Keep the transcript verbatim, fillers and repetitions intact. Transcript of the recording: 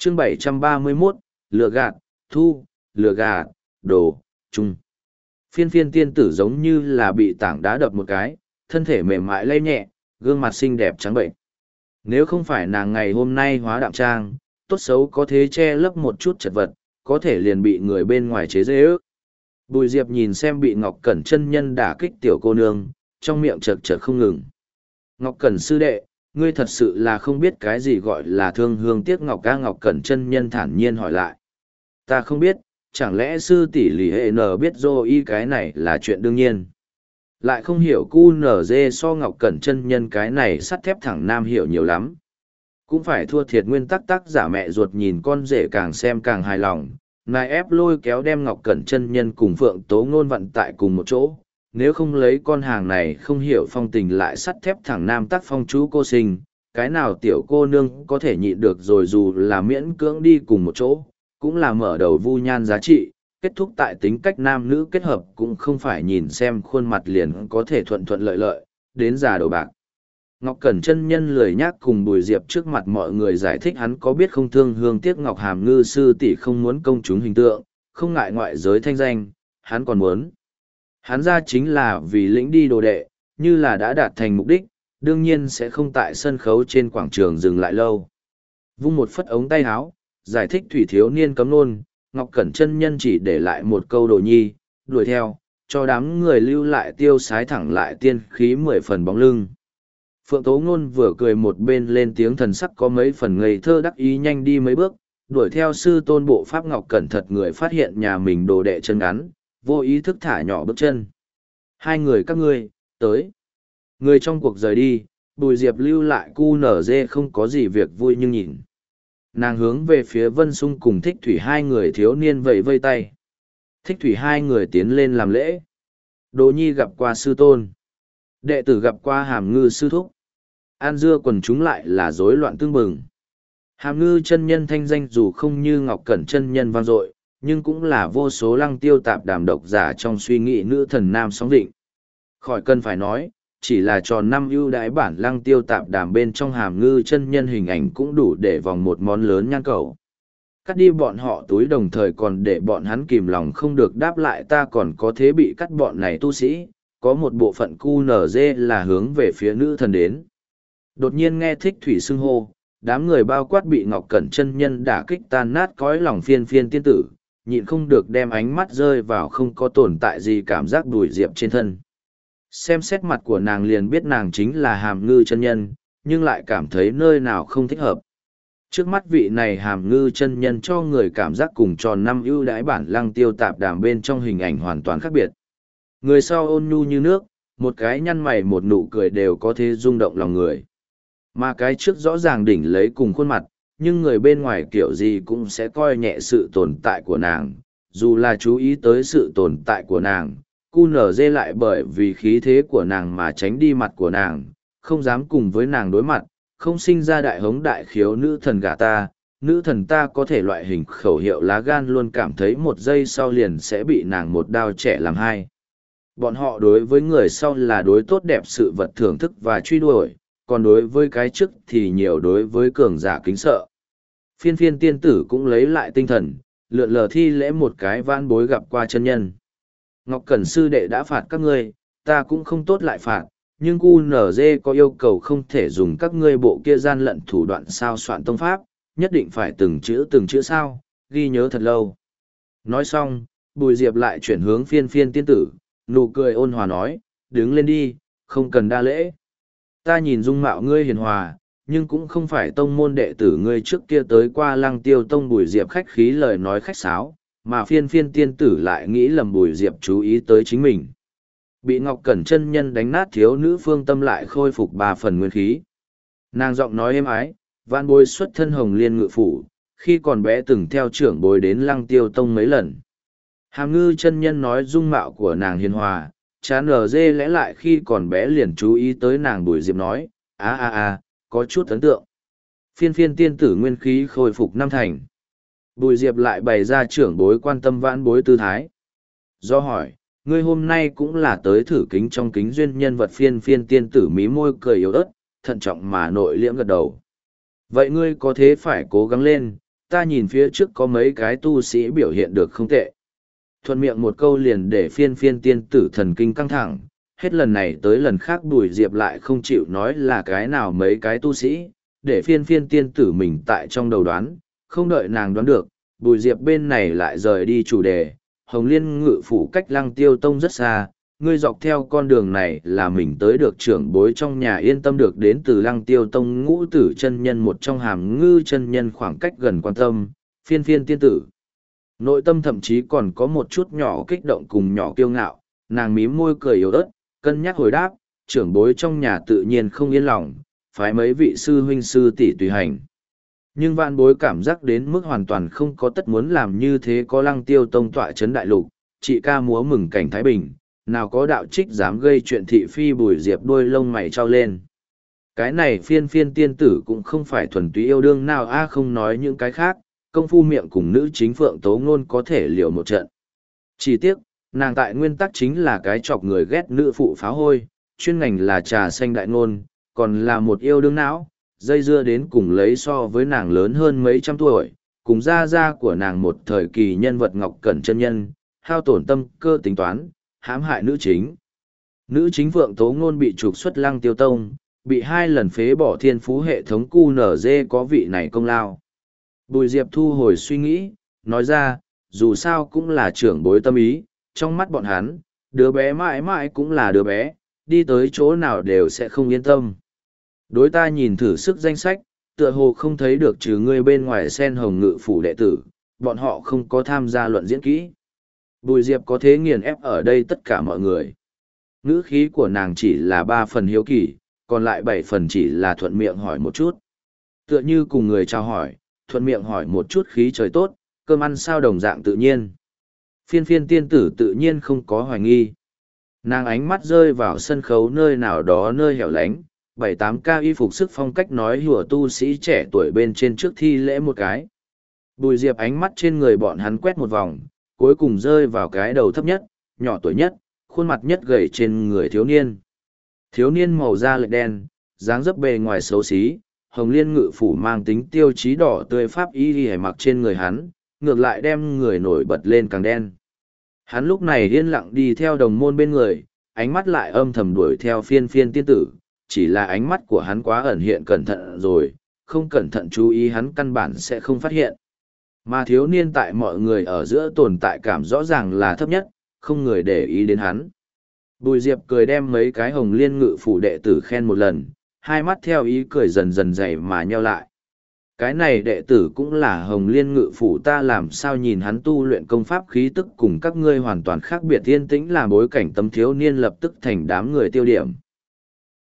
chương bảy trăm ba mươi mốt, lừa gạt, thu, lừa gạt, đồ, chung. Phiên phiên tiên tử giống như là bị tảng đá đập một cái, thân thể mềm mại lay nhẹ, gương mặt xinh đẹp trắng bệnh. Nếu không phải nàng ngày hôm nay hóa đạm trang, tốt xấu có thế che lấp một chút chật vật, có thể liền bị người bên ngoài chế dễ ước. Bùi Diệp nhìn xem bị Ngọc Cẩn chân nhân đả kích tiểu cô nương, trong miệng chật chật không ngừng. Ngọc Cẩn sư đệ, ngươi thật sự là không biết cái gì gọi là thương hương tiếc ngọc ca. Ngọc Cẩn chân nhân thản nhiên hỏi lại. Ta không biết, chẳng lẽ sư tỷ lì hệ nờ biết dô y cái này là chuyện đương nhiên. Lại không hiểu cu nở dê so Ngọc Cẩn chân nhân cái này sắt thép thẳng nam hiểu nhiều lắm. Cũng phải thua thiệt nguyên tắc tác giả mẹ ruột nhìn con rể càng xem càng hài lòng, nài ép lôi kéo đem Ngọc Cẩn chân nhân cùng Phượng Tố Ngôn vận tại cùng một chỗ. Nếu không lấy con hàng này không hiểu phong tình lại sắt thép thẳng nam tác phong chú cô sinh, cái nào tiểu cô nương có thể nhịn được rồi dù là miễn cưỡng đi cùng một chỗ, cũng là mở đầu vu nhan giá trị, kết thúc tại tính cách nam nữ kết hợp cũng không phải nhìn xem khuôn mặt liền có thể thuận thuận lợi lợi, đến già đầu bạc. Ngọc Cẩn chân nhân lười nhác cùng Bùi Diệp trước mặt mọi người giải thích hắn có biết không thương hương tiếc ngọc hàm ngư sư tỷ không muốn công chúng hình tượng, không ngại ngoại giới thanh danh, hắn còn muốn. Hắn ra chính là vì lĩnh đi đồ đệ, như là đã đạt thành mục đích, đương nhiên sẽ không tại sân khấu trên quảng trường dừng lại lâu. Vung một phất ống tay áo, giải thích thủy thiếu niên cấm nôn, Ngọc Cẩn chân nhân chỉ để lại một câu đồ nhi, đuổi theo, cho đám người lưu lại tiêu sái thẳng lại tiên khí mười phần bóng lưng. Phượng Tố Ngôn vừa cười một bên lên tiếng thần sắc có mấy phần ngây thơ đắc ý nhanh đi mấy bước, đuổi theo sư tôn bộ pháp Ngọc Cẩn thật người phát hiện nhà mình đồ đệ chân ngắn, vô ý thức thả nhỏ bước chân. Hai người các ngươi, tới. Người trong cuộc rời đi, Bùi Diệp lưu lại cu nở dê không có gì việc vui nhưng nhìn. Nàng hướng về phía Vân Sung cùng Thích Thủy hai người thiếu niên vẫy vây tay. Thích Thủy hai người tiến lên làm lễ. Đỗ Nhi gặp qua sư tôn. Đệ tử gặp qua Hàm Ngư sư thúc. An dưa quần chúng lại là rối loạn tương bừng. Hàm Ngư chân nhân thanh danh dù không như Ngọc Cẩn chân nhân vang dội, nhưng cũng là vô số lăng tiêu tạp đàm độc giả trong suy nghĩ nữ thần nam sóng định. Khỏi cần phải nói, chỉ là tròn năm ưu đãi bản lăng tiêu tạp đàm bên trong Hàm Ngư chân nhân hình ảnh cũng đủ để vòng một món lớn nhan cầu. Cắt đi bọn họ túi đồng thời còn để bọn hắn kìm lòng không được đáp lại ta còn có thế bị cắt bọn này tu sĩ, có một bộ phận cu nở dê là hướng về phía nữ thần đến. Đột nhiên nghe Thích Thủy xưng hô, đám người bao quát bị Ngọc Cẩn chân nhân đả kích tan nát cõi lòng phiên phiên tiên tử, nhịn không được đem ánh mắt rơi vào không có tồn tại gì cảm giác Bùi Diệp trên thân. Xem xét mặt của nàng liền biết nàng chính là Hàm Ngư chân nhân, nhưng lại cảm thấy nơi nào không thích hợp. Trước mắt vị này Hàm Ngư chân nhân cho người cảm giác cùng tròn năm ưu đãi bản lăng tiêu tạp đàm bên trong hình ảnh hoàn toàn khác biệt. Người sau ôn nhu như nước, một cái nhăn mày một nụ cười đều có thể rung động lòng người. Mà cái trước rõ ràng đỉnh lấy cùng khuôn mặt, nhưng người bên ngoài kiểu gì cũng sẽ coi nhẹ sự tồn tại của nàng, dù là chú ý tới sự tồn tại của nàng, cu nở dê lại bởi vì khí thế của nàng mà tránh đi mặt của nàng, không dám cùng với nàng đối mặt, không sinh ra đại hống đại khiếu nữ thần gả ta, nữ thần ta có thể loại hình khẩu hiệu lá gan luôn cảm thấy một giây sau liền sẽ bị nàng một đao trẻ làm hai. Bọn họ đối với người sau là đối tốt đẹp sự vật thưởng thức và truy đuổi, còn đối với cái trước thì nhiều đối với cường giả kính sợ. Phiên phiên tiên tử cũng lấy lại tinh thần, lượn lờ thi lễ một cái vãn bối gặp qua chân nhân. Ngọc Cẩn sư đệ đã phạt các ngươi, ta cũng không tốt lại phạt, nhưng cu nở dê có yêu cầu không thể dùng các ngươi bộ kia gian lận thủ đoạn sao soạn tông pháp, nhất định phải từng chữ từng chữ sao, ghi nhớ thật lâu. Nói xong, Bùi Diệp lại chuyển hướng phiên phiên tiên tử, nụ cười ôn hòa nói, đứng lên đi, không cần đa lễ. Ta nhìn dung mạo ngươi hiền hòa, nhưng cũng không phải tông môn đệ tử ngươi trước kia tới qua lăng tiêu tông. Bùi Diệp khách khí lời nói khách sáo, mà phiên phiên tiên tử lại nghĩ lầm Bùi Diệp chú ý tới chính mình. Bị Ngọc Cẩn chân nhân đánh nát thiếu nữ phương tâm lại khôi phục ba phần nguyên khí. Nàng giọng nói êm ái, vạn bối xuất thân Hồng Liên ngự phủ, khi còn bé từng theo trưởng bối đến lăng tiêu tông mấy lần. Hàm Ngư chân nhân nói dung mạo của nàng hiền hòa, chán ở dê lẽ lại khi còn bé liền chú ý tới nàng. Bùi Diệp nói, á á á, có chút ấn tượng. Phiên phiên tiên tử nguyên khí khôi phục năm thành. Bùi Diệp lại bày ra trưởng bối quan tâm vãn bối tư thái. Do hỏi, ngươi hôm nay cũng là tới thử kính trong kính duyên nhân vật. Phiên phiên tiên tử mí môi cười yếu ớt, thận trọng mà nội liễm gật đầu. Vậy ngươi có thế phải cố gắng lên, ta nhìn phía trước có mấy cái tu sĩ biểu hiện được không tệ. Thuận miệng một câu liền để phiên phiên tiên tử thần kinh căng thẳng, hết lần này tới lần khác Bùi Diệp lại không chịu nói là cái nào mấy cái tu sĩ, để phiên phiên tiên tử mình tại trong đầu đoán, không đợi nàng đoán được, Bùi Diệp bên này lại rời đi chủ đề, Hồng Liên ngự phủ cách Lăng Tiêu Tông rất xa, ngươi dọc theo con đường này là mình tới được trưởng bối trong nhà yên tâm được đến từ Lăng Tiêu Tông ngũ tử chân nhân một trong hàm ngư chân nhân khoảng cách gần quan tâm, phiên phiên tiên tử. Nội tâm thậm chí còn có một chút nhỏ kích động cùng nhỏ kiêu ngạo, nàng mím môi cười yếu ớt, cân nhắc hồi đáp, trưởng bối trong nhà tự nhiên không yên lòng, phái mấy vị sư huynh sư tỷ tùy hành. Nhưng vạn bối cảm giác đến mức hoàn toàn không có tất muốn làm như thế có Lăng Tiêu Tông tọa chấn đại lục, chị ca múa mừng cảnh Thái Bình, nào có đạo trích dám gây chuyện thị phi. Bùi Diệp đôi lông mày trao lên. Cái này phiên phiên tiên tử cũng không phải thuần túy yêu đương nào a, không nói những cái khác, công phu miệng cùng nữ chính Phượng Tố Ngôn có thể liều một trận. Chỉ tiếc, nàng tại nguyên tắc chính là cái chọc người ghét nữ phụ phá hôi, chuyên ngành là trà xanh đại ngôn, còn là một yêu đương não, dây dưa đến cùng lấy so với nàng lớn hơn mấy trăm tuổi, cùng gia gia của nàng một thời kỳ nhân vật Ngọc Cẩn chân nhân, hao tổn tâm cơ tính toán, hãm hại nữ chính. Nữ chính Phượng Tố Ngôn bị trục xuất Lăng Tiêu Tông, bị hai lần phế bỏ thiên phú hệ thống cu nở dê có vị này công lao. Bùi Diệp thu hồi suy nghĩ, nói ra, dù sao cũng là trưởng bối tâm ý, trong mắt bọn hắn, đứa bé mãi mãi cũng là đứa bé, đi tới chỗ nào đều sẽ không yên tâm. Đối ta nhìn thử sức danh sách, tựa hồ không thấy được trừ ngươi bên ngoài sen hồng ngự phủ đệ tử, bọn họ không có tham gia luận diễn kỹ. Bùi Diệp có thế nghiền ép ở đây tất cả mọi người. Ngữ khí của nàng chỉ là ba phần hiếu kỳ, còn lại bảy phần chỉ là thuận miệng hỏi một chút. Tựa như cùng người chào hỏi, thuận miệng hỏi một chút khí trời tốt, cơm ăn sao đồng dạng tự nhiên. Phiên phiên tiên tử tự nhiên không có hoài nghi. Nàng ánh mắt rơi vào sân khấu nơi nào đó nơi hẻo lánh, bảy tám ca y phục sức phong cách nói hùa tu sĩ trẻ tuổi bên trên trước thi lễ một cái. Bùi Diệp ánh mắt trên người bọn hắn quét một vòng, cuối cùng rơi vào cái đầu thấp nhất, nhỏ tuổi nhất, khuôn mặt nhất gầy trên người thiếu niên. Thiếu niên màu da lệch đen, dáng dấp bề ngoài xấu xí, Hồng Liên ngự phủ mang tính tiêu chí đỏ tươi pháp y y mặc trên người hắn, ngược lại đem người nổi bật lên càng đen. Hắn lúc này yên lặng đi theo đồng môn bên người, ánh mắt lại âm thầm đuổi theo phiên phiên tiên tử, chỉ là ánh mắt của hắn quá ẩn hiện cẩn thận rồi, không cẩn thận chú ý hắn căn bản sẽ không phát hiện. Mà thiếu niên tại mọi người ở giữa tồn tại cảm rõ ràng là thấp nhất, không người để ý đến hắn. Bùi Diệp cười đem mấy cái Hồng Liên ngự phủ đệ tử khen một lần, hai mắt theo ý cười dần dần dày mà nheo lại. Cái này đệ tử cũng là Hồng Liên ngự phủ, ta làm sao nhìn hắn tu luyện công pháp khí tức cùng các ngươi hoàn toàn khác biệt, yên tĩnh là bối cảnh tấm thiếu niên lập tức thành đám người tiêu điểm.